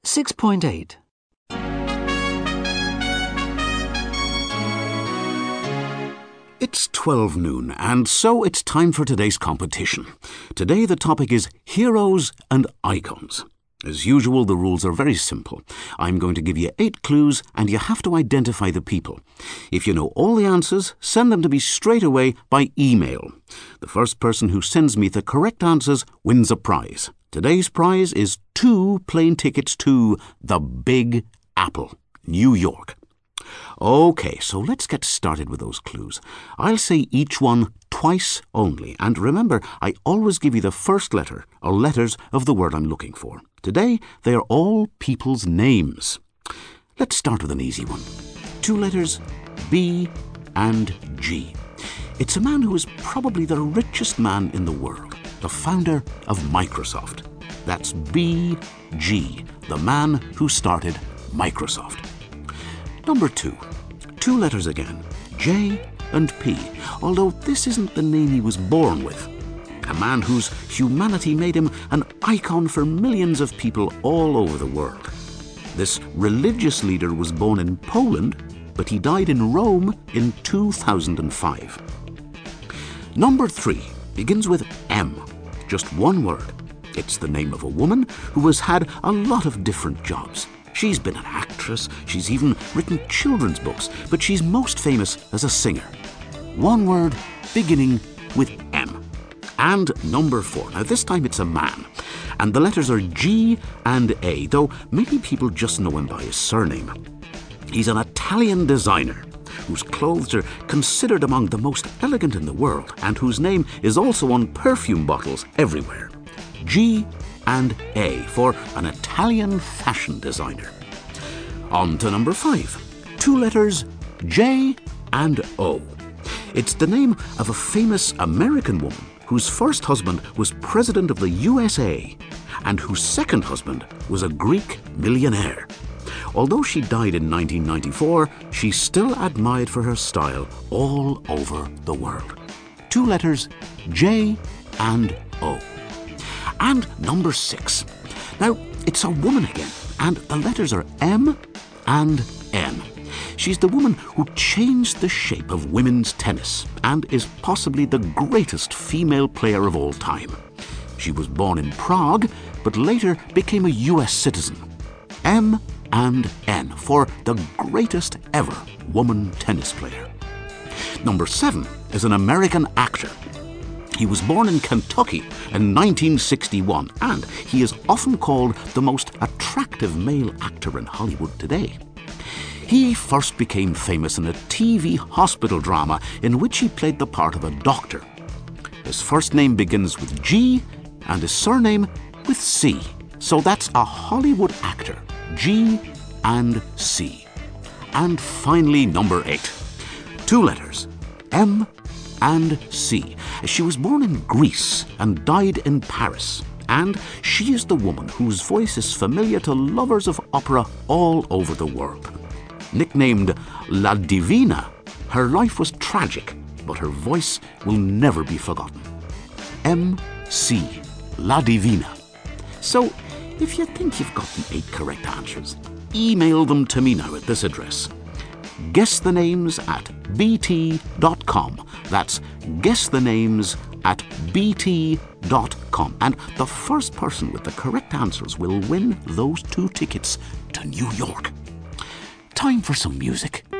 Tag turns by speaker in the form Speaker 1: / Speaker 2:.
Speaker 1: 6.8.
Speaker 2: It's 12 noon, and so it's time for today's competition. Today the topic is heroes and icons. As usual, the rules are very simple. I'm going to give you 8 clues, and you have to identify the people. If you know all the answers, send them to me straight away by email. The first person who sends me the correct answers wins a prize. Today's prize is 2 plane tickets to the Big Apple, New York. OK, so let's get started with those clues. I'll say each one twice only, and remember, I always give you the first letter or letters of the word I'm looking for. Today, they are all people's names. Let's start with an easy one. 2 letters, B and G. It's a man who is probably the richest man in the world, the founder of Microsoft. That's B.G., the man who started Microsoft. Number 2. 2 letters again, J and P, although this isn't the name he was born with. A man whose humanity made him an icon for millions of people all over the world. This religious leader was born in Poland, but he died in Rome in 2005. Number 3 begins with M, just one word. It's the name of a woman who has had a lot of different jobs. She's been an actress, she's even written children's books, but she's most famous as a singer. One word beginning with M. And number 4. Now this time it's a man, and the letters are G and A, though many people just know him by his surname. He's an Italian designer whose clothes are considered among the most elegant in the world, and whose name is also on perfume bottles everywhere. G and A for an Italian fashion designer. On to number 5. 2 letters, J and O. It's the name of a famous American woman whose first husband was president of the USA and whose second husband was a Greek millionaire. Although she died in 1994, she's still admired for her style all over the world. 2 letters, J and O. And number 6. Now, it's a woman again, and the letters are M and N. She's the woman who changed the shape of women's tennis and is possibly the greatest female player of all time. She was born in Prague, but later became a US citizen. M and N for the greatest ever woman tennis player. Number 7 is an American actor. He was born in Kentucky in 1961, and he is often called the most attractive male actor in Hollywood today. He first became famous in a TV hospital drama in which he played the part of a doctor. His first name begins with G and his surname with C. So that's a Hollywood actor, G and C. And finally, number 8. 2 letters, M and C. She was born in Greece and died in Paris. And she is the woman whose voice is familiar to lovers of opera all over the world. Nicknamed La Divina, her life was tragic, but her voice will never be forgotten. M.C. La Divina. So, if you think you've got the 8 correct answers, email them to me now at this address. guessthenames@bt.com. That's guessthenames@bt.com. And the first person with the correct answers will win those 2 tickets to New York. Time for some music.